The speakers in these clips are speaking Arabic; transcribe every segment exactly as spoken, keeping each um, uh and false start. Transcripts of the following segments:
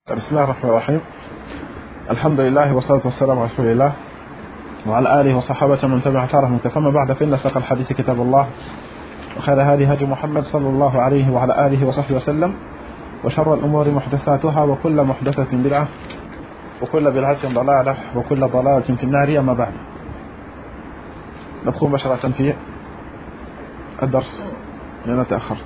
بسم الله الرحمن الرحيم. الحمد لله والصلاة والسلام على رسول الله وعلى آله وصحابته من تبع أثرهم. ثم بعد، فإن أصدق الحديث كتاب الله، وخير هدي هدي محمد صلى الله عليه وعلى آله وصحبه وسلم، وشر الأمور محدثاتها، وكل محدثة بدعة، وكل بدعة ضلالة، وكل ضلالة في النار. أما بعد، ندخل مباشرة في الدرس لأننا تأخرت.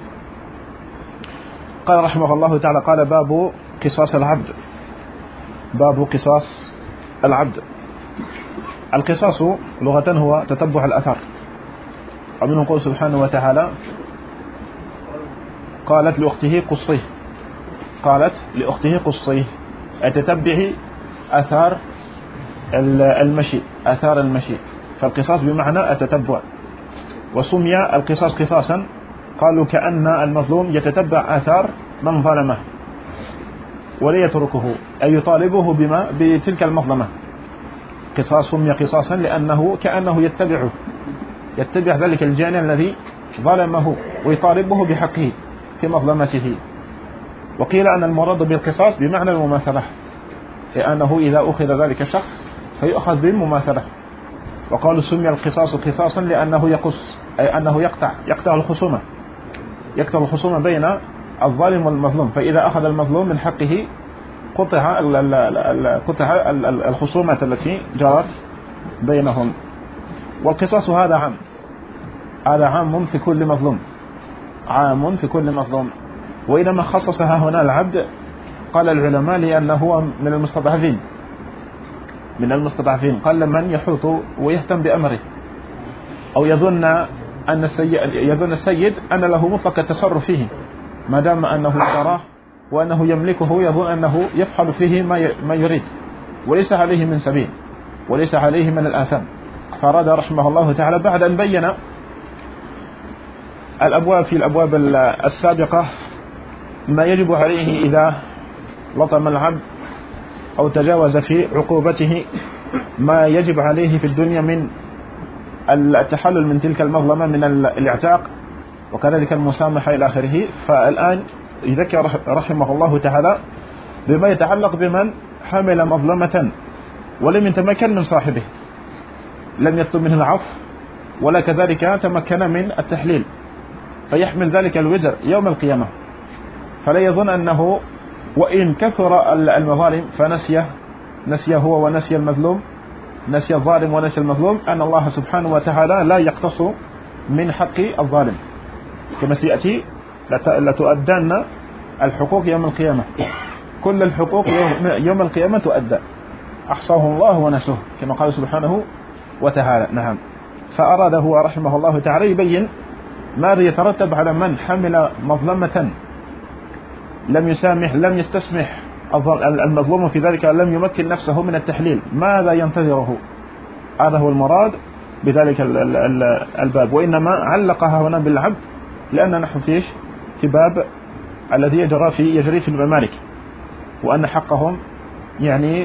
قال رحمه الله تعالى: قال باب قصاص العبد. باب قصاص العبد. القصاص لغة هو تتبع الأثر، ومنه قول سبحانه وتعالى: قالت لأخته قصيه قالت لأخته قصيه أتتبع أثار المشي أثار المشي فالقصاص بمعنى التتبع. وسمي القصاص قصاصا قالوا كأن المظلوم يتتبع آثار من ظلمه ولا يتركه، أي يطالبه بما بتلك المظلمة. قصاص سمي قصاصا لأنه كأنه يتبعه يتبع ذلك الجاني الذي ظلمه ويطالبه بحقه في مظلمته. وقيل أن المراد بالقصاص بمعنى المماثلة، لأنه إذا أخذ ذلك الشخص فيؤخذ بالمماثلة. وقالوا سمي القصاص قصاصا لأنه يقص، أي أنه يقطع يقطع الخصومة يقطع الخصومة بين الظالم والمظلوم. فإذا أخذ المظلوم من حقه قطع قطع الخصومة التي جرت بينهم. والقصاص هذا عام هذا عام في كل مظلوم عام في كل مظلوم وإنما خصصها هنا العبد، قال العلماء لأنه هو من المستضعفين من المستضعفين قال من يحوط ويهتم بأمره، أو يظن أن السيد يظن السيد أن له مطلق التصرف فيه، ما دام أنه اشتراه وأنه يملكه، يظن أنه يفعل فيه ما يريد وليس عليه من سبيل وليس عليه من الآثام. فأراد رحمه الله تعالى بعد أن بين الأبواب في الأبواب السابقة ما يجب عليه إذا لطم العبد أو تجاوز في عقوبته، ما يجب عليه في الدنيا من التحلل من تلك المظلمة من الاعتاق وكذلك المسامحة إلى آخره. فالآن يذكر رحمه الله تعالى بما يتعلق بمن حمل مظلمة ولم يتمكن من صاحبه، لم يطلب منه العفو ولا كذلك تمكن من التحليل، فيحمل ذلك الوزر يوم القيامة. فلا يظن أنه وإن كثر المظالم فنسيه نسيه هو ونسي المظلوم نسي الظالم ونسي المظلوم أن الله سبحانه وتعالى لا يقتص من حق الظالم، كما سيأتي لتؤدن الحقوق يوم القيامة. كل الحقوق يوم القيامة تؤدى، أحصاه الله ونسوه كما قال سبحانه وتعالى. نعم. فأراد هو رحمه الله تعالى يبين ماذا يترتب على من حمل مظلمة لم يسامح لم يستسمح المظلوم في ذلك، لم يمكن نفسه من التحليل، ماذا ينتظره. هذا هو المراد بذلك الباب. وإنما علقها هنا بالعبد لأن نحن فيش في باب الذي يجري في يجري في الممالك، وأن حقهم يعني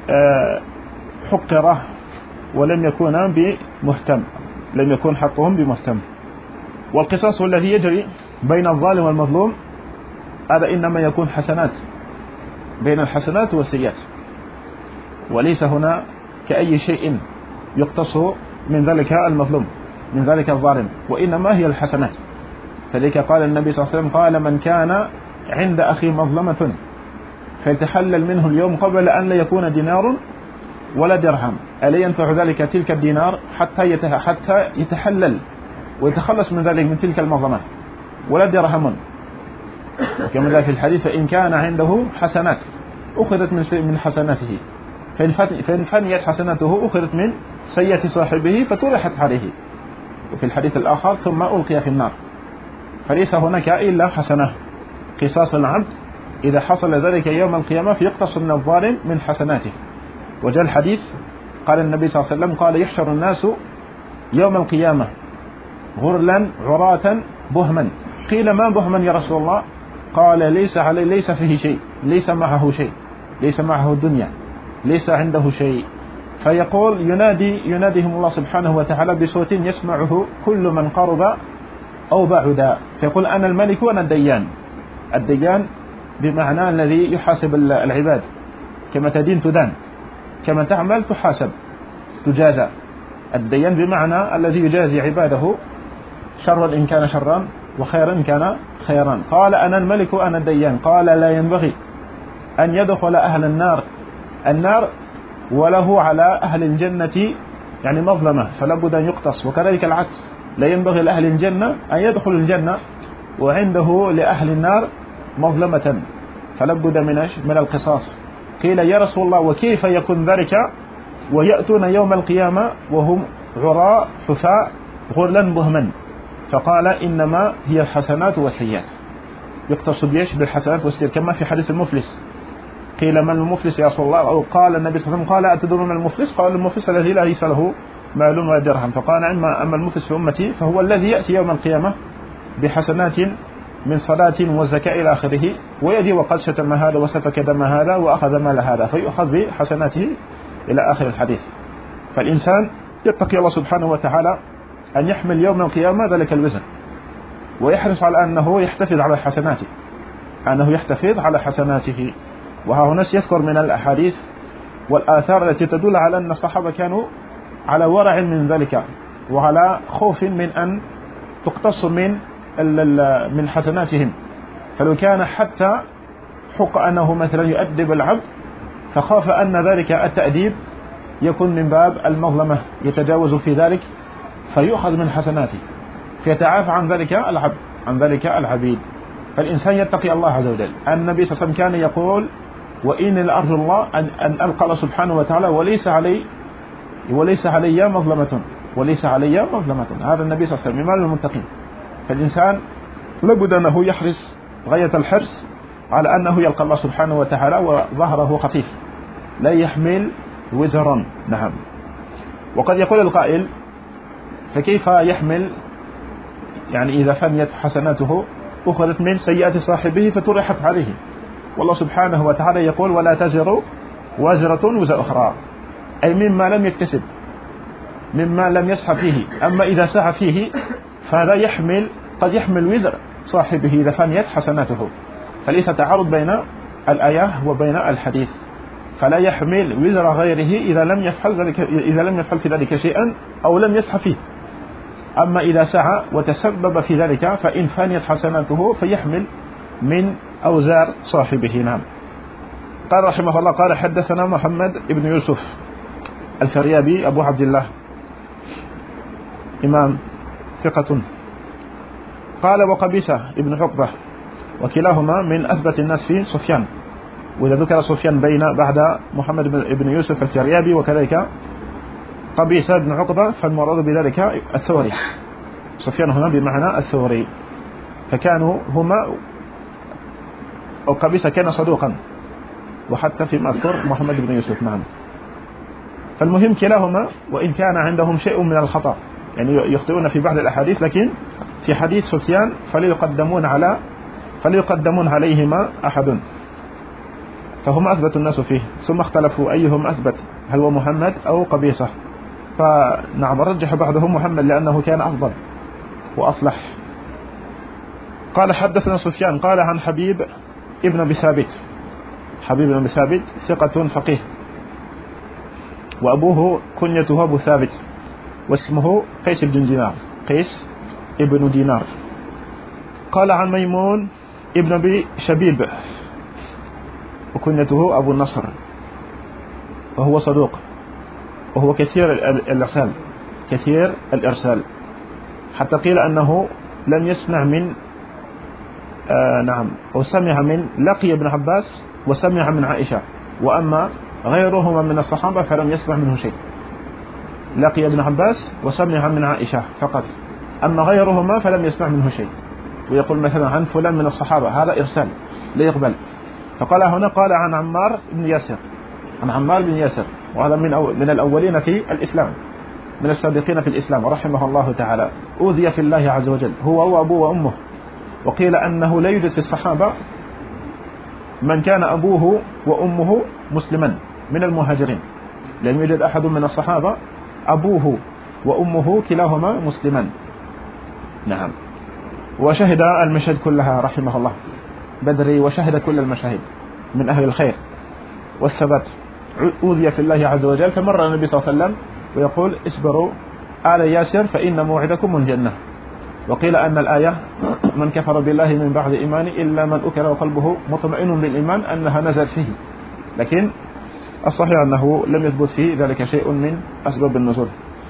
حقره ولم يكون بمهتم لم يكون حقهم بمهتم. والقصاص الذي يجري بين الظالم والمظلوم هذا إنما يكون حسنات بين الحسنات والسيئات، وليس هنا كأي شيء يقتص من ذلك المظلوم من ذلك الظالم، وإنما هي الحسنات. فلذلك قال النبي صلى الله عليه وسلم: قال من كان عند أخي مظلمة فيتحلل منه اليوم قبل أن لا يكون دينار ولا درهم، ألا ينفع ذلك تلك الدينار حتى حتى يتحلل ويتخلص من ذلك من تلك المظلمة، ولا درهم. وكما ذا في الحديث: فإن كان عنده حسنات أخذت من من حسناته، فإن فنيت حسناته أخذت من سيئة صاحبه فطرحت عليه. وفي الحديث الآخر: ثم ألقي في النار. فليس هناك إلا حسنة. قصاص العبد إذا حصل ذلك يوم القيامة فيقتص من الظالم من حسناته. وجاء الحديث قال النبي صلى الله عليه وسلم: قال يحشر الناس يوم القيامة غرلا عراة بهما. قيل: ما بهما يا رسول الله؟ قال: ليس عليه ليس فيه شيء ليس معه شيء ليس معه الدنيا ليس عنده شيء. فيقول ينادي يناديهم الله سبحانه وتعالى بصوت يسمعه كل من قرب أو بعد، فيقول: أنا الملك وأنا الديان. الديان بمعنى الذي يحاسب العباد، كما تدين تدان، كما تعمل تحاسب تجازى. الديان بمعنى الذي يجازي عباده، شرا إن كان شرا وخيرا إن كان خيرا. قال أنا الملك أنا الديان. قال لا ينبغي أن يدخل أهل النار النار وله على أهل الجنة يعني مظلمة، فلا بد أن يقتص. وكذلك العكس، لا ينبغي لأهل الجنة أن يدخل الجنة وعنده لأهل النار مظلمة، فلا بد من من القصاص. قيل يا رسول الله وكيف يكون ذلك ويأتون يوم القيامة وهم عراء حفاء غرلا بهما؟ فقال إنما هي الحسنات والسيئات، يقتص بيش بالحسنات والسيئات، كما في حديث المفلس. قيل من المفلس يا رسول الله؟ أو قال النبي صلى الله عليه وسلم قال أتدرون من المفلس؟ قال المفلس الذي لا ليس له مال ولا درهم. فقال أما أما المفلس في أمتي فهو الذي يأتي يوم القيامة بحسنات من صلاة وزكاة إلى آخره، ويجي وقد شتم هذا وسفك دم هذا وأخذ مال هذا، فيؤخذ بحسناته إلى آخر الحديث. فالإنسان يتقي الله سبحانه وتعالى أن يحمل يوم القيامة ذلك الوزن، ويحرص على أنه يحتفظ على حسناته أنه يحتفظ على حسناته. وها هنا يذكر من الأحاديث والآثار التي تدل على أن الصحابة كانوا على ورع من ذلك، وعلى خوف من أن تقتص من من حسناتهم. فلو كان حتى حق أنه مثلا يؤدب العبد، فخاف أن ذلك التأديب يكون من باب المظلمة، يتجاوز في ذلك فيؤخذ من حسناته، فيتعافى عن ذلك العبد عن ذلك العبيد. فالإنسان يتقي الله عز وجل. النبي صلى الله عليه وسلم كان يقول وإن الأرجو الله أن, أن ألقى الله سبحانه وتعالى وليس علي وليس علي مظلمة وليس علي مظلمة. هذا النبي صلى الله عليه وسلم إمام المتقين. فالإنسان لابد أنه يحرص غاية الحرص على أنه يلقى الله سبحانه وتعالى وظهره خفيف لا يحمل وزرا. نعم. وقد يقول القائل فكيف يحمل يعني إذا فنيت حسناته أخذت من سيئات صاحبه فطرحت عليه، والله سبحانه وتعالى يقول ولا تزر وازرة وزر أخرى، أي مما لم يكتسب مما لم يسعى فيه. أما إذا سعى فيه فهذا يحمل قد يحمل وزر صاحبه إذا فنيت حسناته، فليس تعارض بين الآية وبين الحديث. فلا يحمل وزر غيره إذا لم يفعل ذلك إذا لم يفعل في ذلك شيئا أو لم يسعى فيه. أما إذا سعى وتسبب في ذلك فإن فانيت حسناته فيحمل من أوزار صاحبه. نعم. قال رحمه الله قال حدثنا محمد بن يوسف الفريابي أبو عبد الله إمام ثقة. قال وقبيصة ابن عقبة، وكلاهما من أثبت الناس في سفيان. وإذا ذكر سفيان بين بعد محمد بن يوسف الفريابي وكذلك قبيصة بن عقبة فالمراد بذلك الثوري. سفيان هنا بمعنى الثوري، فكانوا هما أو قبيصة كان صدوقا، وحتى في مذكور محمد بن يوسف. نعم. فالمهم كلاهما وإن كان عندهم شيء من الخطأ، يعني يخطئون في بعض الأحاديث، لكن في حديث سفيان فليقدمون على فليقدمون عليهما أحد، فهم أثبت الناس فيه. ثم اختلفوا أيهم أثبت، هل هو محمد أو قبيصة؟ فنعم رجح بعضهم محمد لأنه كان أفضل وأصلح. قال حدثنا سفيان قال عن حبيب ابن أبي ثابت. حبيب بن أبي ثابت ثقة فقيه، وأبوه كنيته أبو ثابت، واسمه قيس بن دينار قيس ابن دينار. قال عن ميمون ابن أبي شبيب، وكنيته أبو النصر، وهو صدوق، وهو كثير الإرسال كثير الإرسال حتى قيل أنه لم يسمع من آه نعم أو سمع من لقي ابن عباس وسمع من عائشة، وأما غيرهما من الصحابة فلم يسمع منه شيء. لقي ابن عباس وسمع من عائشة فقط، أما غيرهما فلم يسمع منه شيء. ويقول مثلا عن فلان من الصحابة هذا إرسال لا يقبل. فقال هنا قال عن عمار بن ياسر عن عمار بن ياسر، وهذا من أو من الأولين في الإسلام، من السابقين في الإسلام رحمه الله تعالى. أوذي في الله عز وجل هو وأبوه وأمه، وقيل أنه لا يوجد في الصحابة من كان أبوه وأمه مسلما من المهاجرين، لم يوجد أحد من الصحابة أبوه وأمه كلاهما مسلما. نعم. وشهد المشهد كلها رحمه الله. بدري وشهد كل المشاهد من أهل الخير والثبات، أوذي في الله عز وجل، فمر النبي صلى الله عليه وسلم ويقول اصبروا آل ياسر فإن موعدكم الجنة. وقيل أن الآية من كفر بالله من بعد إيمانه إلا من أكره وقلبه مطمئن بالإيمان أنها نزلت فيه، لكن الصحيح أنه لم يثبت فيه ذلك شيء من أسباب النزول،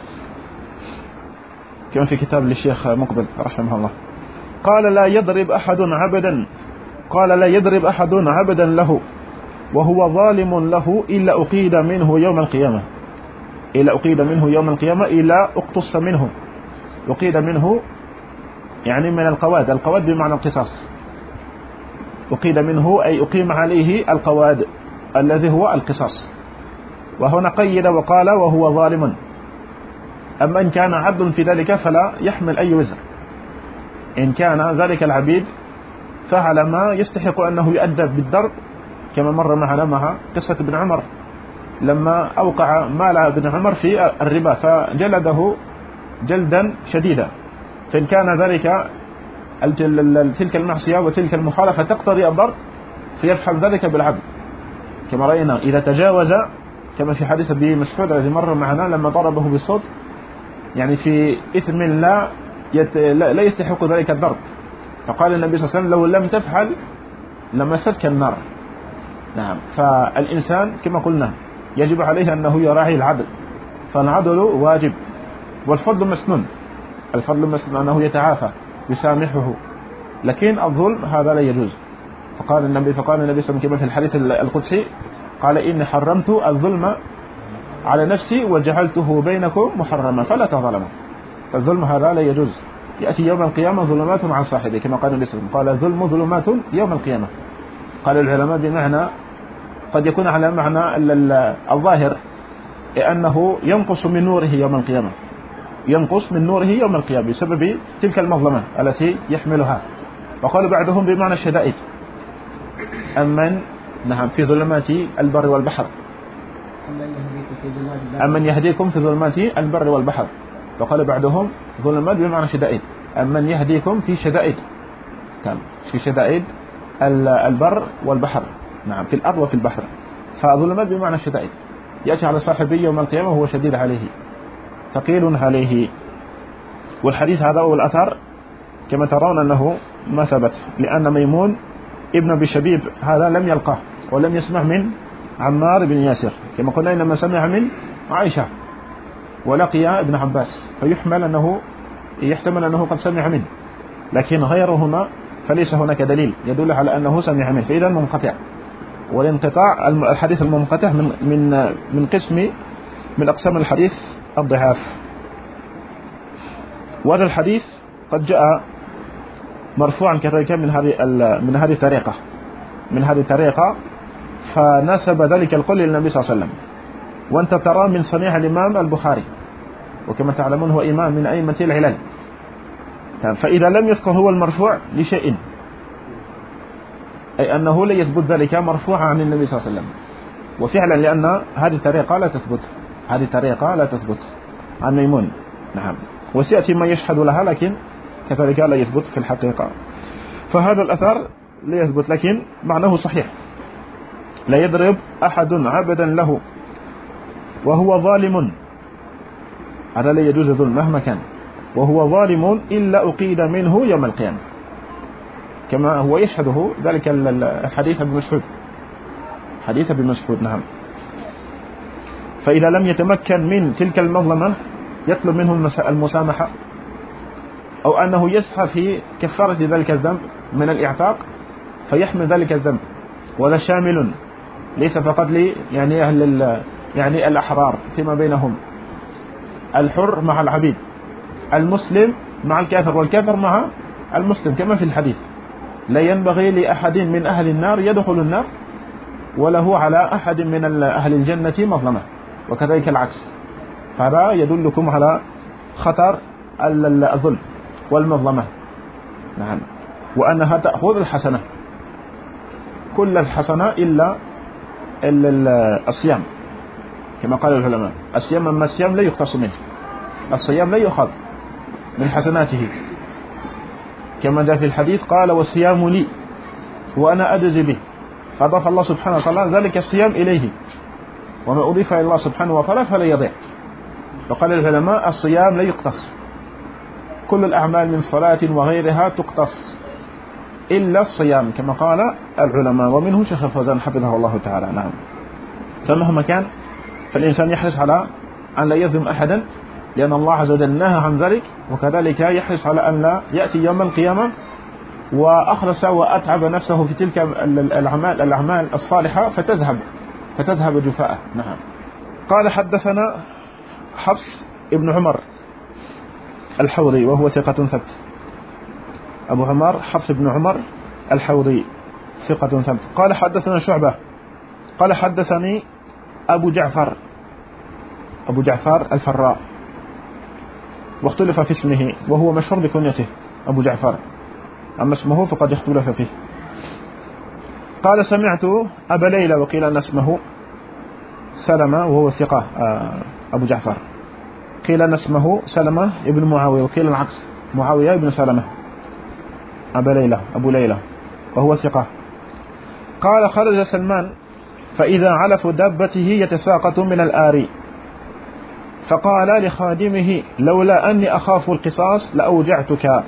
كما في كتاب للشيخ مقبل رحمه الله. قال لا يضرب أحد عبدا قال لا يضرب أحد عبدا له وهو ظالم له إلا أقيد منه يوم القيامة إلا أقيد منه يوم القيامة إلا اقتص منه. أقيد منه يعني من القواد، القواد بمعنى القصاص، أقيد منه أي أقيم عليه القواد الذي هو القصاص. وهنا قيد وقال وهو ظالم. أما إن كان عبد في ذلك فلا يحمل أي وزر، إن كان ذلك العبيد فعل ما يستحق أنه يؤدب بالضرب، كما مر معنا مع قصة ابن عمر لما أوقع مال ابن عمر في الربا فجلده جلدا شديدا. فإن كان ذلك تلك المعصية وتلك المخالفة تقتضي الضرب فيفعل ذلك بالعبد، كما رأينا إذا تجاوز، كما في حديث ابي مسعود الذي مر معنا لما ضربه بالصوت، يعني في إثم لا يت... لا يستحق ذلك الضرب، فقال النبي صلى الله عليه وسلم لو لم تفعل لمستك النار. نعم. فالإنسان كما قلنا يجب عليه أنه يراعي العدل، فالعدل واجب، والفضل مسنون، الفضل مسنون أنه يتعافى يسامحه، لكن الظلم هذا لا يجوز. فقال النبي فقال النبي صلى الله عليه وسلم في الحديث القدسي قال إني حرمت الظلم على نفسي وجعلته بينكم محرما فلا تظلموا. فالظلم هذا لا يجوز، يأتي يوم القيامة ظلمات عن صاحبه، كما قال النبي صلى الله عليه وسلم قال الظلم ظلمات يوم القيامة. قال العلماء بمعنى قد يكون على معنى الظاهر لأنه ينقص من نوره يوم القيامة، ينقص من نوره يوم القيامة بسبب تلك المظلمة التي يحملها. وقال بعضهم بمعنى الشدائد، أمن نعم في ظلمات البر والبحر، أمن يهديكم في ظلمات البر والبحر. وقال بعضهم ظلمات بمعنى شدائد، أمن يهديكم في شدائد، كان في شدائد البر والبحر، نعم في الأرض وفي البحر. فظلمات بمعنى شدائد يأتي على صاحبه يوم القيامة وهو شديد عليه ثقيل عليه. والحديث هذا والأثر كما ترون أنه ما ثبت، لأن ميمون ابن أبي شبيب هذا لم يلقاه ولم يسمع من عمار بن ياسر، كما قلنا إنما سمع من عائشة ولقي ابن عباس، فيحمل أنه يحتمل أنه قد سمع منه، لكن غيرهما فليس هناك دليل يدل على أنه سمع منه، فإذا منقطع. والانقطاع الحديث المنقطع من من من قسم من أقسام الحديث الضعاف. وهذا الحديث قد جاء مرفوعا كذلك من هذه من هذه الطريقة من هذه الطريقة فناسب ذلك القول للنبي صلى الله عليه وسلم. وأنت ترى من صنيع الإمام البخاري، وكما تعلمون هو إمام من أئمة العلل، فإذا لم يذكر هو المرفوع لشيء أي أنه لا يثبت ذلك مرفوعا عن النبي صلى الله عليه وسلم. وفعلا لأن هذه الطريقة لا تثبت هذه الطريقة لا تثبت عن ميمون. نعم. وسيأتي ما يشهد لها، لكن كذلك لا يثبت في الحقيقة. فهذا الأثر لا يثبت، لكن معناه صحيح. لا يضرب أحد عبدا له وهو ظالم، هذا لا يجوز ظلم مهما كان، وهو ظالم إلا أقيد منه يوم القيامة، كما هو يشهده ذلك الحديث ابن مسعود حديث ابن مسعود. نعم. فإذا لم يتمكن من تلك المظلمة يطلب منه المسامحة، أو أنه يسعى في كفارة ذلك الذنب من الإعتاق فيحمل ذلك الذنب. وهذا شامل ليس فقط لي يعني أهل يعني الأحرار فيما بينهم، الحر مع العبيد، المسلم مع الكافر، والكافر مع المسلم، كما في الحديث لا ينبغي لأحد من أهل النار يدخل النار وله على أحد من أهل الجنة مظلمة، وكذلك العكس. فهذا يدلكم على خطر الظلم والمظلمة. نعم. وأنها تأخذ الحسنة كل الحسنة إلا الصيام، كما قال العلماء الصيام أما الصيام لا يقتص منه، الصيام لا يؤخذ من حسناته، كما جاء في الحديث قال والصيام لي وأنا أجزي به. فأضاف الله سبحانه وتعالى ذلك الصيام إليه، وما أضيف إلى الله سبحانه وتعالى فلا يضيع. وقال العلماء الصيام لا يقتص، كل الأعمال من صلاة وغيرها تقتص إلا الصيام كما قال العلماء، ومنه شيخ الفوزان حفظه الله تعالى. نعم. فمهما كان فالإنسان يحرص على أن لا يظلم أحدا، لأن الله عز وجل نهى عن ذلك، وكذلك يحرص على أن لا يأتي يوم القيامة وأخلص وأتعب نفسه في تلك الأعمال الأعمال الصالحة فتذهب فتذهب جفاءه. نعم. قال حدثنا حفص ابن عمر الحوضي وهو ثقة ثبت. أبو عمر حفص بن عمر الحوضي ثقة ثبت. قال حدثنا شعبة قال حدثني أبو جعفر أبو جعفر الفراء، واختلف في اسمه، وهو مشهور بكنيته أبو جعفر، أما اسمه فقد اختلف فيه. قال سمعت أبا ليلى وقيل أن اسمه سلمة وهو ثقة أبو جعفر، قيل أن اسمه سلمة ابن معاوية وقيل العكس معاوية ابن سلمة. أبا ليلى أبو ليلى وهو ثقة. قال خرج سلمان فإذا علف دابته يتساقط من الآري، فقال لخادمه لولا أني أخاف القصاص لأوجعتك،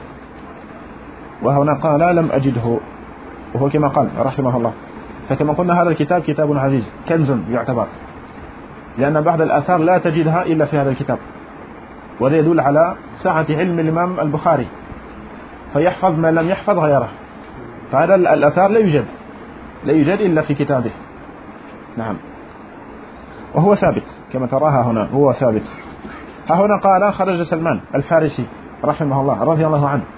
وهنا قال لم أجده، وهو كما قال رحمه الله. فكما قلنا هذا الكتاب كتاب عزيز كنز يعتبر، لأن بعض الآثار لا تجدها إلا في هذا الكتاب، وهذا يدل على سعة علم الإمام البخاري، فيحفظ ما لم يحفظ غيره. فهذا الآثار لا يوجد لا يوجد إلا في كتابه. نعم. وهو ثابت كما تراها هنا، هو ثابت. ها هنا قال خرج سلمان الفارسي رحمه الله رضي الله عنه،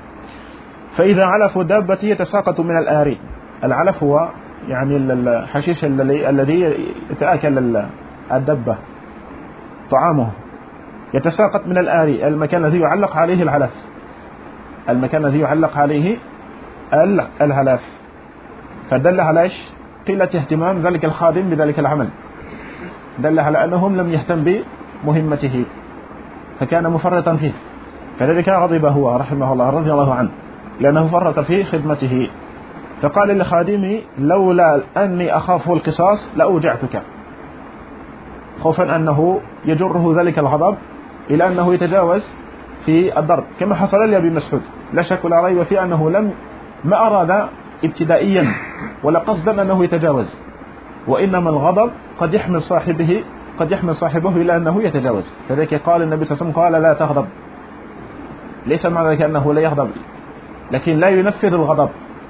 فإذا علف دابتي يتساقط من الآري. العلف هو يعني الحشيش الذي يتآكل الدبة طعامه، يتساقط من الآري المكان الذي يعلق عليه العلف، المكان الذي يعلق عليه العلف. فدل على ايش؟ قلة اهتمام ذلك الخادم بذلك العمل، دل على أنهم لم يهتم بمهمته فكان مفرطا فيه، فذلك غضب هو رحمه الله رضي الله عنه لأنه فرط في خدمته. فقال لخادمه لولا أني أخاف القصاص لأوجعتك، خوفا أنه يجره ذلك الغضب إلى أنه يتجاوز في الضرب، كما حصل لأبي مسعود لا شك ولا ريب في أنه لم ما أراد ابتدائيا ولا قصدا أنه يتجاوز، وإنما الغضب قد يحمل صاحبه قد يحمل صاحبه إلى أنه يتجاوز. فذلك قال النبي صلى الله عليه وسلم قال لا تغضب، ليس معنى ذلك أنه لا يغضب، لكن لا ينفذ الغضب،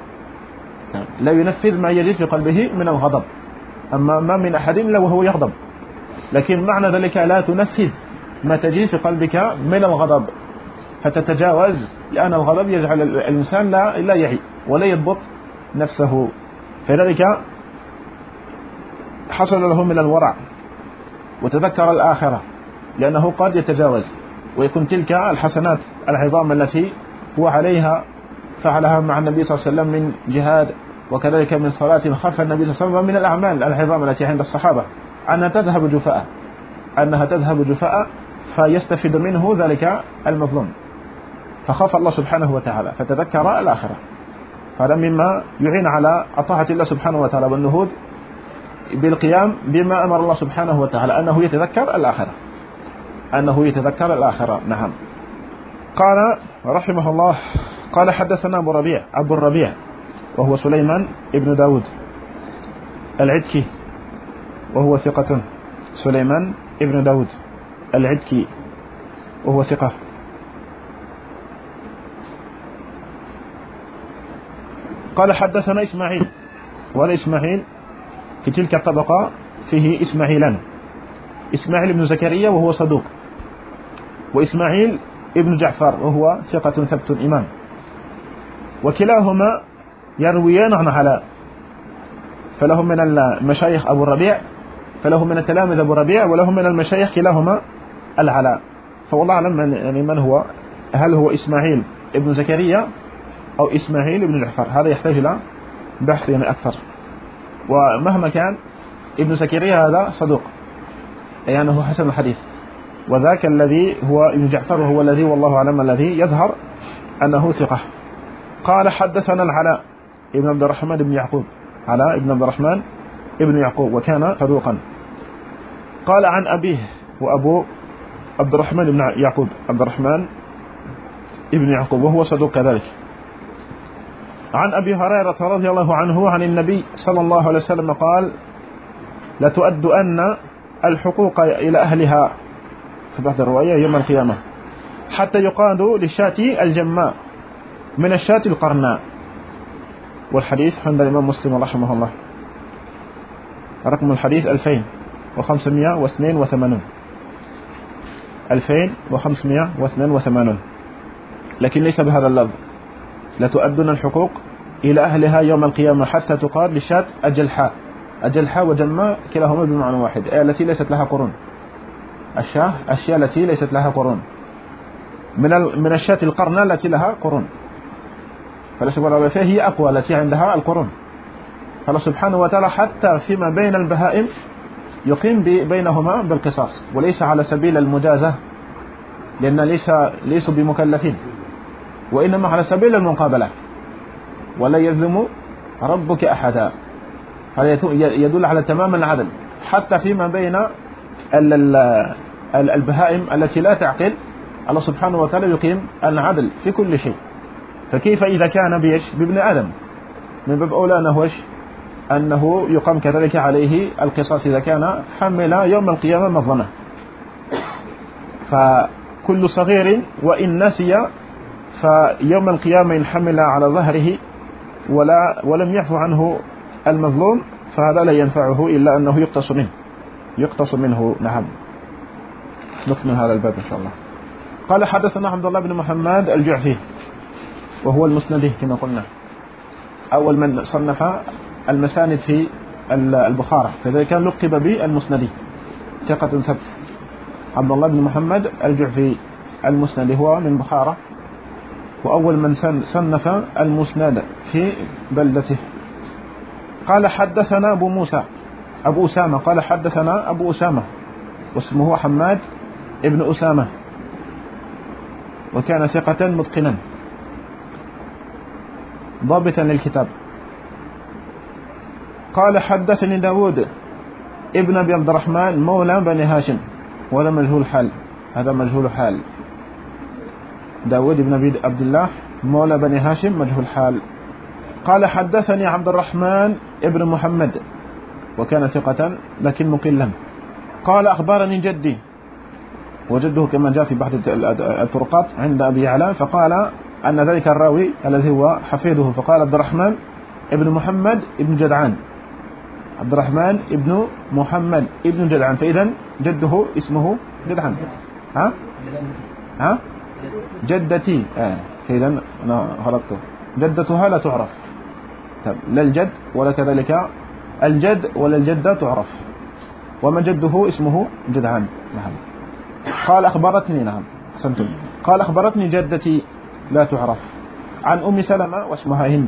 لا ينفذ ما يجري في قلبه من الغضب. أما ما من أحد إلا وهو يغضب، لكن معنى ذلك لا تنفذ ما تجري في قلبك من الغضب فتتجاوز، لأن الغضب يجعل الإنسان لا لا يعي ولا يضبط نفسه. فذلك حصل له من الورع وتذكر الآخرة، لأنه قد يتجاوز ويكون تلك الحسنات العظام التي هو عليها فعلها مع النبي صلى الله عليه وسلم من جهاد، وكذلك من صلاة خلف النبي صلى الله عليه وسلم، من الأعمال العظام التي عند الصحابة أنها تذهب جفاء أنها تذهب جفاء فيستفيد منه ذلك المظلوم، فخاف الله سبحانه وتعالى فتذكر الآخرة. هذا مما يعين على طاعة الله سبحانه وتعالى والنهوض بالقيام بما أمر الله سبحانه وتعالى، أنه يتذكر الآخرة أنه يتذكر الآخرة. نعم. قال رحمه الله قال حدثنا أبو ربيع أبو الربيع وهو سليمان ابن داود العدكي وهو ثقة، سليمان ابن داود العدكي وهو ثقة. قال حدثنا إسماعيل، ولا إسماعيل في تلك الطبقة فيه إسماعيلان، إسماعيل ابن زكريا وهو صدوق، وإسماعيل ابن جعفر وهو ثقة ثبت إمام، وكلاهما يرويان عن علاء، فلهم من المشايخ أبو الربيع فلهم من التلامذة أبو الربيع ولهم من المشايخ كلاهما العلاء. فوالله أعلم يعني من هو، هل هو إسماعيل ابن زكريا أو إسماعيل ابن جعفر، هذا يحتاج إلى بحث يعني أكثر. ومهما كان ابن زكريا هذا صدوق يعني أنه حسن الحديث، وذاك الذي هو ابن جعفر وهو الذي والله أعلم الذي يظهر أنه ثقة. قال حدثنا العلاء ابن عبد الرحمن بن يعقوب، علاء بن عبد الرحمن ابن يعقوب، وكان صدوقا. قال عن أبيه، وأبو عبد الرحمن بن يعقوب عبد الرحمن ابن يعقوب، وهو صدوق كذلك. عن أبي هريرة رضي الله عنه عن النبي صلى الله عليه وسلم قال: لتؤدؤن الحقوق إلى أهلها، في بعض الرواية يوم القيامة، حتى يقاد للشاة الجماء من الشاة القرناء. والحديث عند الإمام مسلم رحمه الله، رقم الحديث ألفين وخمسمائة واثنين وثمانين ألفين وخمسمائة واثنين وثمانين، لكن ليس بهذا اللفظ. لتؤدن الحقوق إلى أهلها يوم القيامة حتى تقاد للشاة الجلحاء. الجلحاء وجماء كلاهما بمعنى واحد، أي التي ليست لها قرون. الشاة الشياء التي ليست لها قرون، من من الشاة القرناء التي لها قرون، فالله فيها هي أقوى التي عندها القرون. فالله سبحانه وتعالى حتى فيما بين البهائم يقيم بينهما بالقصاص، وليس على سبيل المجازة، لأن ليس ليسوا بمكلفين، وإنما على سبيل المقابلة. ولا يظلم ربك أحدا، هذا يدل على تمام العدل حتى فيما بين البهائم التي لا تعقل. الله سبحانه وتعالى يقيم العدل في كل شيء، فكيف إذا كان بيش بابن آدم؟ من باب أولى أنه إيش؟ أنه يقام كذلك عليه القصاص إذا كان حمل يوم القيامة مظلمة. فكل صغير وإن نسي فيوم القيامة إن حمل على ظهره ولا ولم يعفو عنه المظلوم، فهذا لا ينفعه إلا أنه يقتص منه يقتص منه نعم. نكمل هذا الباب إن شاء الله. قال: حدثنا عبد الله بن محمد الجعفي، وهو المسندي كما قلنا، أول من صنف المساند في البخارى، فذلك كان لقب بالمسندي، ثقة ثبت. عبد الله بن محمد الجعفي المسندي هو من بخارى، وأول من صنف المسند في بلدته. قال: حدثنا أبو موسى أبو أسامة قال: حدثنا أبو أسامة واسمه حماد ابن أسامة، وكان ثقة متقنا ضابطا للكتاب. قال: حدثني داود ابن أبي عبد الرحمن مولى بني هاشم، وهذا مجهول حال، هذا مجهول حال. داود ابن أبي عبد الله مولى بني هاشم مجهول حال. قال: حدثني عبد الرحمن ابن محمد، وكان ثقة لكن مقلا. قال: أخبرني جدي، وجده كما جاء في بعض الطرقات عند أبي يعلى، فقال أن ذلك الراوي الذي هو حفيده، فقال عبد الرحمن ابن محمد ابن جدعان، عبد الرحمن ابن محمد ابن جدعان، فإذا جده اسمه جدعان. ها ها جدتي، آه. فإذا أنا غلطت، جدتها لا تعرف، لا الجد ولا كذلك الجد ولا الجدة تعرف، وما جده اسمه جدعان. نعم. قال: أخبرتني، نعم أحسنتم، قال: أخبرتني جدتي لا تعرف، عن أم سلمة واسمها هند،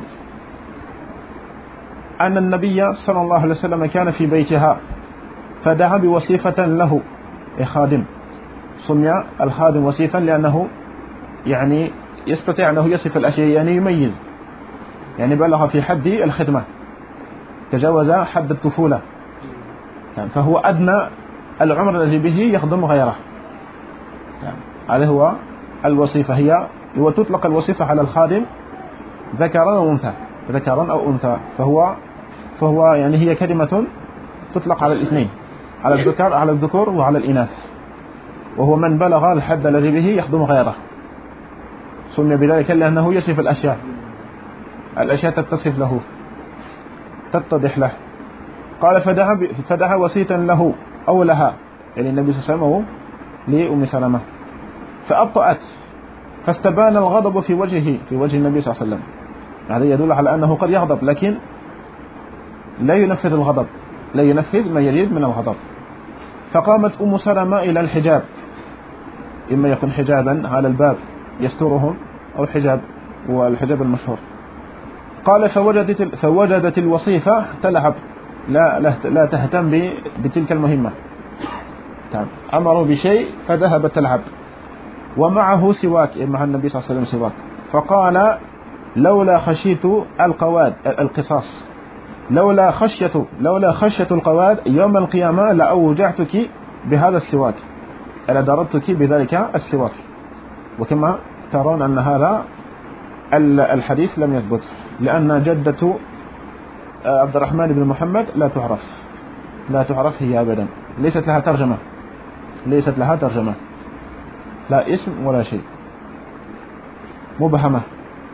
أن النبي صلى الله عليه وسلم كان في بيتها فدعا بوصيفة له، خادم، سمي الخادم وصيفا لأنه يعني يستطيع أنه يصف الأشياء، يعني يميز، يعني بلغ في حد الخدمة، تجاوز حد الطفولة، فهو أدنى العمر الذي به يخدم غيره. هذا هو الوصيفة، هي وتطلق الوصيفة على الخادم ذكرا أو أنثى، ذكرا أو أنثى، فهو فهو يعني هي كلمة تطلق على الاثنين، على الذكر على الذكور وعلى الإناث، وهو من بلغ الحد الذي به يخدم غيره، سمي بذلك لأنه يصف الأشياء، الأشياء تتصف له، تتضح له. قال: فدعا فدعا وسيطا له أو لها، يعني النبي صلى الله عليه وسلم لأم سلمة، فأبطأت، فاستبان الغضب في وجهه في وجه النبي صلى الله عليه وسلم. هذا يدل على أنه قد يغضب، لكن لا ينفذ الغضب، لا ينفذ ما يريد من الغضب. فقامت أم سلمة إلى الحجاب، إما يكون حجابا على الباب يسترهم أو حجاب، والحجاب المشهور. قال: فوجدت فوجدت الوصيفة تلعب، لا لا, لا تهتم بتلك المهمة، أمروا بشيء فذهبت تلعب، ومعه سواك، مع النبي صلى الله عليه وسلم سواك. فقال: لولا خشيت القواد القصاص لولا خشية لولا خشية القواد يوم القيامة لأوجعتك بهذا السواك، لضربتك بذلك السواك. وكما ترون أن هذا الحديث لم يثبت، لأن جدة عبد الرحمن بن محمد لا تعرف لا تعرف هي أبدا، ليست لها ترجمة ليست لها ترجمة لا اسم ولا شيء، مبهمة.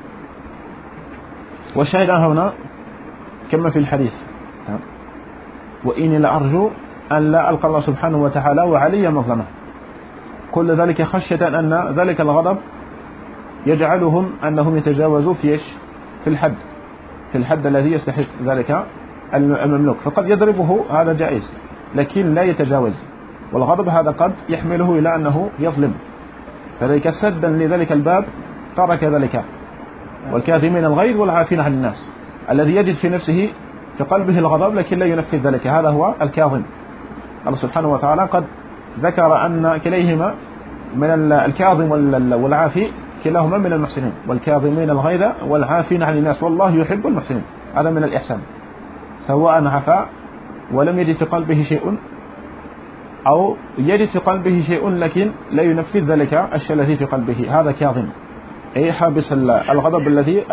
والشاهد هنا كما في الحديث: وإني لأرجو أن لا ألقى الله سبحانه وتعالى وعلي مظلمة. كل ذلك خشية أن ذلك الغضب يجعلهم أنهم يتجاوزوا في إيش؟ في الحد في الحد الذي يستحق ذلك المملوك، فقد يضربه، هذا جائز، لكن لا يتجاوز. والغضب هذا قد يحمله إلى أنه يظلم، فذلك سدا لذلك الباب ترك ذلك. والكاظمين الغيظ والعافين عن الناس، الذي يجد في نفسه في قلبه الغضب لكن لا ينفذ ذلك، هذا هو الكاظم. الله سبحانه وتعالى قد ذكر أن كليهما من الكاظم والعافي كلاهما من المحسنين، والكاظمين الغيظ والعافين عن الناس والله يحب المحسنين، هذا من الإحسان. سواء عفا ولم يجد في قلبه شيء، أو يجد في قلبه شيء لكن لا ينفذ ذلك الشيء الذي في قلبه، هذا كاظم، أي حابس الغضب الذي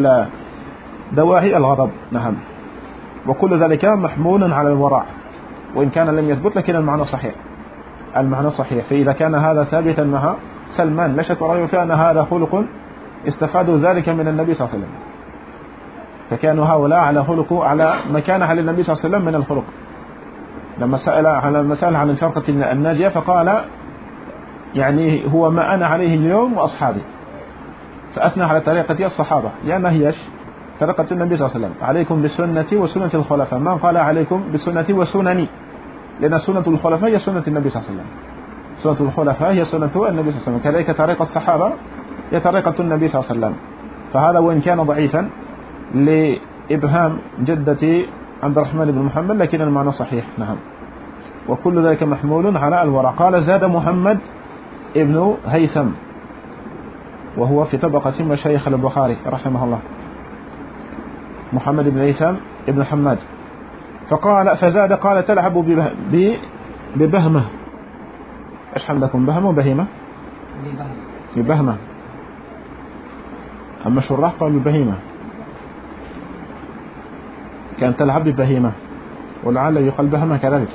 دواعي الغضب. نعم. وكل ذلك محمول على الورع، وإن كان لم يثبت لكن المعنى صحيح المعنى صحيح. فإذا كان هذا ثابتا مع سلمان لا شك رأيه في أن هذا خلق استفادوا ذلك من النبي صلى الله عليه وسلم، فكانوا هؤلاء على خلق على ما كان على النبي صلى الله عليه وسلم من الخلق. لما سأل على المسألة عن الفرقة الناجية فقال يعني هو ما أنا عليه اليوم وأصحابي، فأثنى على طريقة الصحابة لأنها هي طريقة النبي صلى الله عليه وسلم: عليكم بسنتي وسنة الخلفاء، ما قال عليكم بسنتي وسنني، لأن سنة الخلفاء هي سنة النبي صلى الله عليه وسلم سنة الخلفاء هي سنة النبي صلى الله عليه وسلم، كذلك طريقة الصحابة هي طريقة النبي صلى الله عليه وسلم. فهذا وإن كان ضعيفا لإبهام جدة عبد الرحمن بن محمد لكن المعنى صحيح. نعم. وكل ذلك محمول على الورع. قال: زاد محمد ابن هيثم، وهو في طبقة مشايخ البخاري رحمه الله، محمد بن هيثم ابن حماد. فقال فزاد قال: تلعب ببهمة. ايش عندكم، بهمة وبهيمة؟ ببهمة. أما شراح قالوا ببهيمة، كان تلعب ببهيمة، ولعل يقال بهمة كذلك.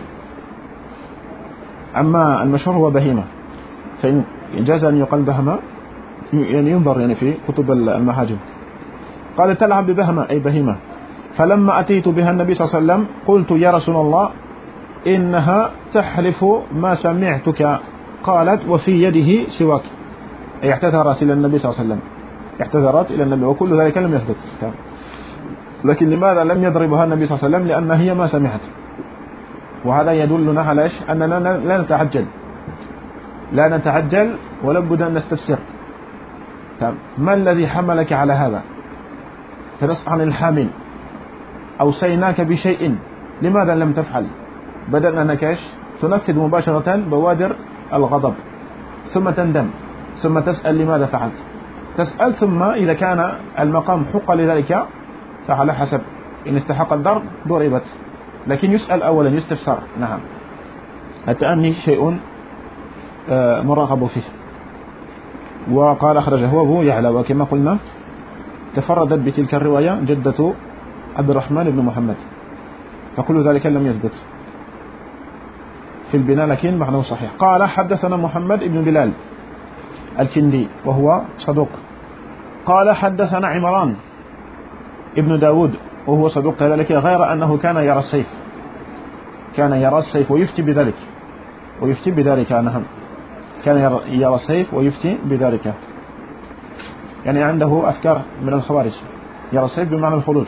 أما المشهور هو بهيمة، فإن جاز أن يقال بهمة يعني ينظر يعني في كتب المهاجم. قال: تلعب ببهمة أي بهيمة. فلما أتيت بها النبي صلى الله عليه وسلم قلت: يا رسول الله إنها تحلف ما سمعتك. قالت: وفي يده سواك، أي اعتذرت إلى النبي صلى الله عليه وسلم اعتذرت إلى النبي، وكل ذلك لم يثبت. لكن لماذا لم يضربها النبي صلى الله عليه وسلم؟ لأن هي ما سمعت. وهذا يدلنا على إيش؟ أننا لا نتعجل لا نتعجل ولا بد أن نستفسر. ما الذي حملك على هذا؟ تنصح عن الحامل، أوصيناك بشيء لماذا لم تفعل؟ بدل أنك إيش؟ تنفذ مباشرة بوادر الغضب، ثم تندم، ثم تسأل لماذا فعلت، تسأل، ثم إذا كان المقام حق لذلك فعلى حسب، إن استحق الضرب ضربت، لكن يسأل أولا، يستفسر. نعم. التأني شيء مرغب فيه. وقال أخرجه أبو يعلى، وكما قلنا تفردت بتلك الرواية جدة عبد الرحمن بن محمد، فكل ذلك لم يثبت في البناء لكن معناه صحيح. قال: حدثنا محمد بن بلال الكندي وهو صدوق. قال: حدثنا عمران ابن داود وهو صدوق كذلك، غير أنه كان يرى السيف كان يرى السيف ويفتي بذلك ويفتي بذلك نعم كان يرى السيف ويفتي بذلك، يعني عنده أفكار من الخوارج، يرى السيف بمعنى الخروج.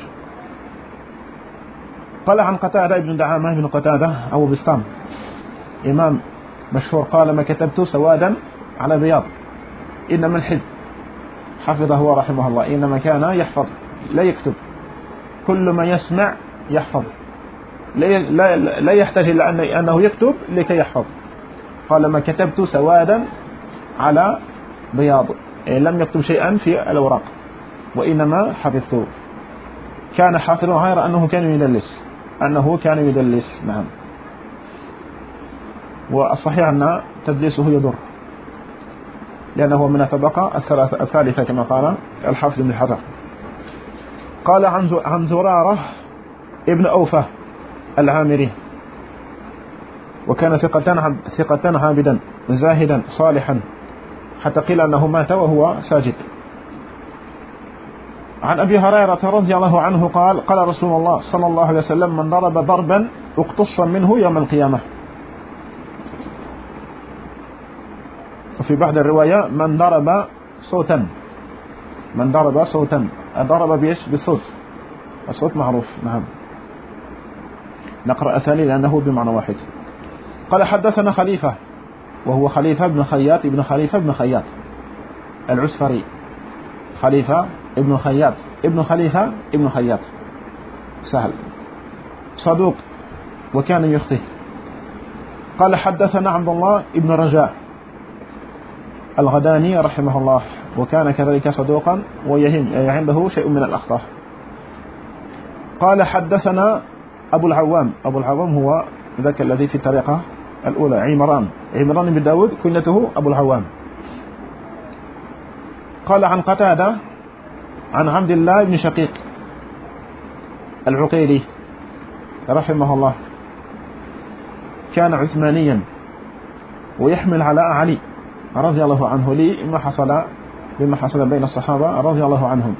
قال عن قتادة ابن دعامة بن قتادة أو بسطام، إمام مشهور، قال: ما كتبت سوادا على بياض، إنما الحفظ حفظه رحمه الله، إنما كان يحفظ لا يكتب، كل ما يسمع يحفظ، لا, لا يحتاج إلى أنه يكتب لكي يحفظ. قال: ما كتبت سوادا على بياض، لم يكتب شيئا في الأوراق، وإنما حفظت. كان حافظا غير أنه كان يدلس أنه كان يدلس نعم. والصحيح أن تدليسه يضر لأنه من الطبقة الثالثة كما قال الحافظ بن حجر. قال عن زرارة ابن أوفى العامري وكان ثقة ثقة عابدا زاهدا صالحا حتى قيل أنه مات وهو ساجد. عن أبي هريرة رضي الله عنه قال قال رسول الله صلى الله عليه وسلم من ضرب ضربا اقتص منه يوم القيامة. وفي بعض الرواية من ضرب صوتا من ضرب صوتا ضرب بيش بالصوت الصوت معروف نعم. نقرأ أسالي لأنه بمعنى واحد. قال حدثنا خليفة وهو خليفة بن خياط ابن خليفة بن خياط العسفري خليفة ابن خياط ابن خليفة ابن خياط سهل صدوق وكان يخطئ. قال حدثنا عبد الله ابن رجاء الغداني رحمه الله وكان كذلك صدوقا وعنده شيء من الأخطاء. قال حدثنا أبو العوام أبو العوام هو ذاك الذي في الطريقة الأولى عمران عمران بن داود كنيته أبو العوام. قال عن قتادة عن عبد الله بن شقيق العقيلي رحمه الله كان عثمانيا ويحمل على علي رضي الله عنه لي ما حصل بما حصل بين الصحابة رضي الله عنهم.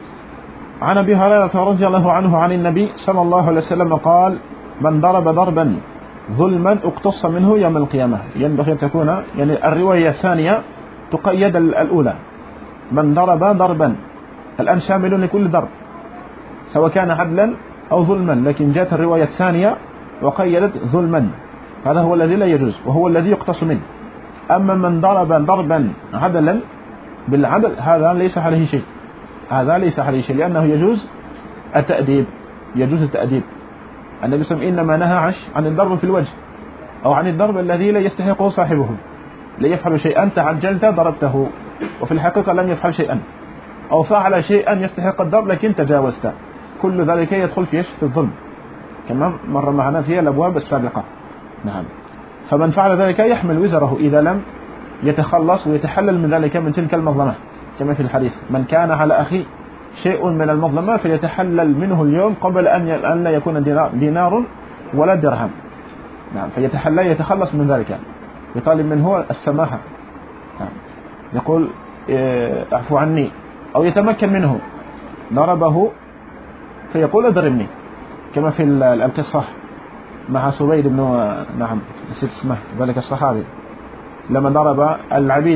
عن أبي هريرة رضي الله عنه عن النبي صلى الله عليه وسلم قال من ضرب ضربا ظلما اقتص منه يوم القيامة. ينبغي أن تكون يعني الرواية الثانية تقيد الأولى من ضرب ضربا الآن شامل لكل ضرب سواء كان عدلا أو ظلما لكن جاءت الرواية الثانية وقيدت ظلما هذا هو الذي لا يجوز وهو الذي يقتص منه. أما من ضرب ضربا عدلا بالعدل هذا ليس عليه شيء هذا ليس عليه شيء لأنه يجوز التأديب يجوز التأديب. النبي صلى الله عليه وسلم إنما نهى عن الضرب في الوجه أو عن الضرب الذي لا يستحقه صاحبه لا يفعل شيئا تعجلت ضربته وفي الحقيقة لم يفعل شيئا أو فعل شيئا يستحق الضرب لكن تجاوزت كل ذلك يدخل في في الظلم كما مر معنا في الأبواب السابقة نعم. فمن فعل ذلك يحمل وزره إذا لم يتخلص ويتحلل من ذلك من تلك المظلمة كما في الحديث من كان على أخي شيء من المظلمة فيتحلل منه اليوم قبل أن لا يكون دينار ولا درهم نعم. فيتحلل يتخلص من ذلك يطالب منه السماحة نعم. يقول اعفو عني أو يتمكن منه ضربه فيقول اضربني كما في القصة مع سويد بن نعم نسيت اسمه ذلك الصحابي لما ضرب العبيد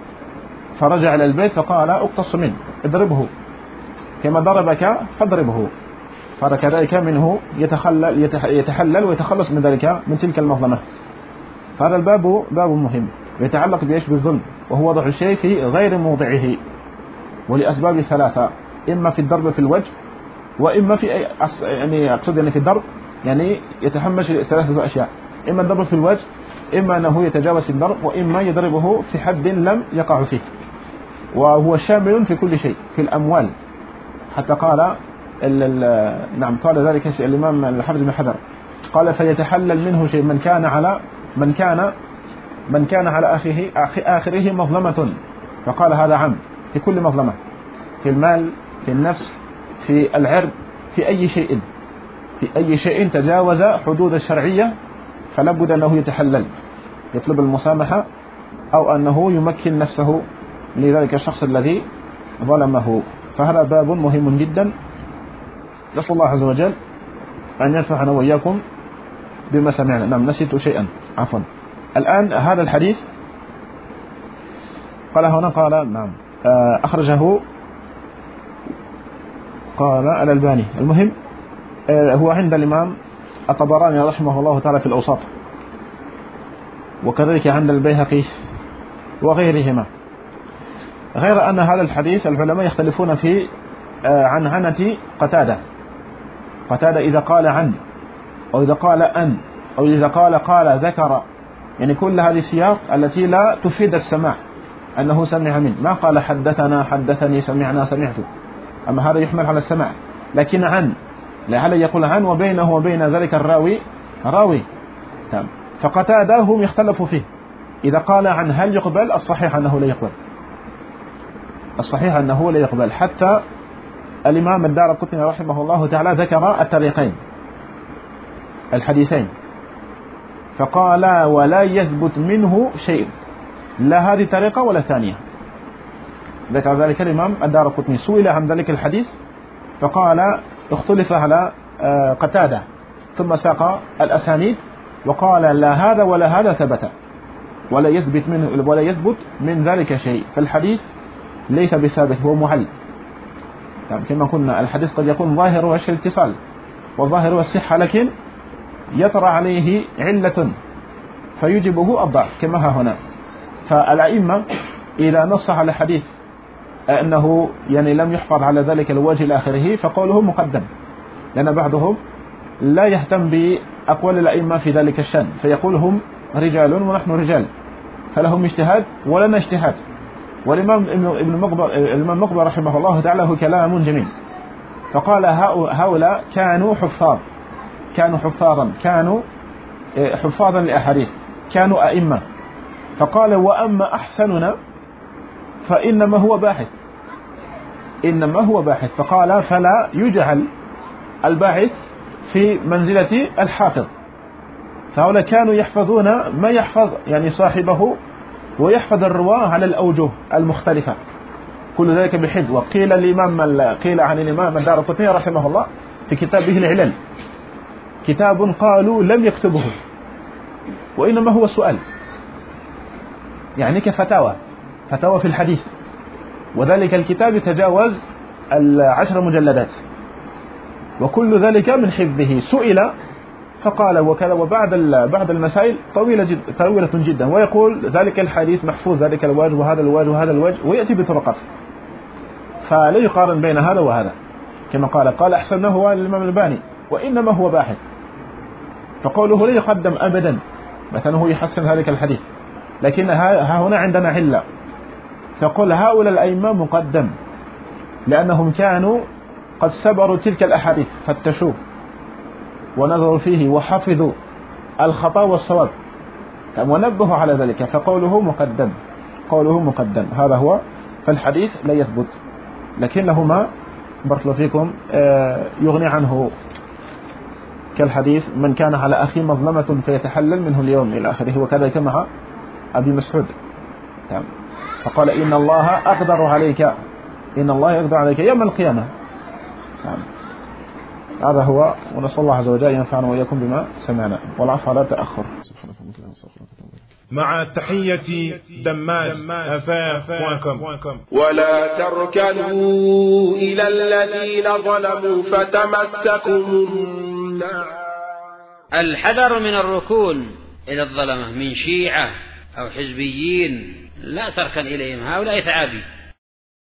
فرجع إلى البيت فقال اقتص منه اضربه كما ضربك فاضربه فكذلك منه يتخلل يتحلل ويتخلص من ذلك من تلك المظلمة. فهذا الباب باب مهم يتعلق بإيش بالظلم وهو وضع الشيء في غير موضعه ولأسباب ثلاثة إما في الضرب في الوجه وإما في يعني أقصد يعني في الضرب يعني يتحمل ثلاثة أشياء إما الضرب في الوجه إما أنه يتجاوز الضرب وإما يضربه في حد لم يقع فيه وهو شامل في كل شيء في الأموال حتى قال نعم قال ذلك الإمام الحافظ بن حجر قال فيتحلل منه شيء من كان على من كان من كان على أخيه آخره مظلمة فقال هذا عام في كل مظلمة في المال في النفس في العرض في أي شيء في أي شيء تجاوز حدود الشرعية فلا بد أنه يتحلل يطلب المسامحة أو أنه يمكن نفسه لذلك الشخص الذي ظلمه. فهذا باب مهم جدا نسأل الله عز وجل أن ينفعنا وإياكم بما سمعنا. نعم نسيت شيئا عفوا. الآن هذا الحديث قال هنا قال نعم أخرجه قال الألباني المهم هو عند الإمام الطبراني رحمه الله تعالى في الأوساط وكذلك عند البيهقي وغيرهما غير أن هذا الحديث العلماء يختلفون في عنعنة قتادة قتادة إذا قال عن أو إذا قال أن أو إذا قال قال ذكر يعني كل هذه السياق التي لا تفيد السماع أنه سمع منه ما قال حدثنا حدثني سمعنا سمعت أما هذا يحمل على السماع. لكن عن لعل يقول عن وبينه وبين ذلك الراوي راوي. تمام. فقتادة هم يختلفوا فيه، إذا قال عن هل يقبل؟ الصحيح أنه لا يقبل، الصحيح أنه لا يقبل. حتى الإمام الدارقطني رحمه الله تعالى ذكر الطريقين الحديثين فقال ولا يثبت منه شيء، لا هذه طريقة ولا ثانية. ذكر ذلك الإمام الدارقطني، سئل عن ذلك الحديث فقال اختلف على قتادة، ثم ساق الأسانيد وقال لا هذا ولا هذا ثبت، ولا يثبت منه ولا يثبت من ذلك شيء. فالحديث ليس بثابت، هو معل. كما قلنا الحديث قد يكون ظاهر وجه الاتصال وظاهر الصحة، لكن يطرأ عليه علة فيجبه الضعف كما ها هنا. فالأئمة إذا نص على حديث أنه يعني لم يحفظ على ذلك الوجه الآخره فقوله مقدم، لأن بعضهم لا يهتم بأقوال الأئمة في ذلك الشأن، فيقول هم رجال ونحن رجال، فلهم اجتهاد ولنا اجتهاد. والإمام ابن مقبر الإمام مقبر رحمه الله تعالى هو كلام جميل، فقال هؤلاء كانوا حفاظ، كانوا حفاظا كانوا حفاظا لأحاديث، كانوا أئمة. فقال وأما أحسننا فإنما هو باحث، إنما هو باحث. فقال فلا يجعل الباحث في منزلة الحافظ، فهؤلاء كانوا يحفظون ما يحفظ يعني صاحبه، ويحفظ الرواة على الأوجه المختلفة، كل ذلك بحد. وقيل الإمام قيل عن الإمام الدارقطني رحمه الله في كتابه العلل كتاب قالوا لم يكتبه، وإنما هو سؤال يعني كفتاوى، فتاوى في الحديث، وذلك الكتاب يتجاوز العشر مجلدات، وكل ذلك من حفظه. سئل فقال وكذا، وبعد بعد المسائل طويلة جد طويلة جدا، ويقول ذلك الحديث محفوظ ذلك الوجه وهذا الوجه وهذا الوجه، ويأتي بطرقات، فلا يقارن بين هذا وهذا. كما قال قال أحسنه هو الإمام الباني، وإنما هو باحث، فقوله لا يقدم أبدا، مثلا هو يحسن ذلك الحديث، لكن ها هنا عندنا علة، فقل هؤلاء الأئمة مقدم لأنهم كانوا قد سبروا تلك الأحاديث، فتشوه ونظروا فيه وحفظوا الخطأ والصواب ونبهوا على ذلك، فقوله مقدم، قوله مقدم هذا هو. فالحديث لا يثبت، لكنهما بارك الله فيكم يغني عنه، كالحديث من كان على أخي مظلمة فيتحلل منه اليوم إلى آخره، وكذلك مع أبي مسعود فقال إن الله أقدر عليك، إن الله يقدر عليك يوم القيامة. هذا هو، ونسأل الله عز وجل ينفعنا وإياكم بما سمعنا، والعفو على تأخر. مع تحية دماج أفاف وانكم. ولا تركنوا إلى الذين ظلموا فتمسكم النار. الحذر من الركون إلى الظلمة من شيعة أو حزبيين، لا تركن إليهم، هؤلاء ثعابي.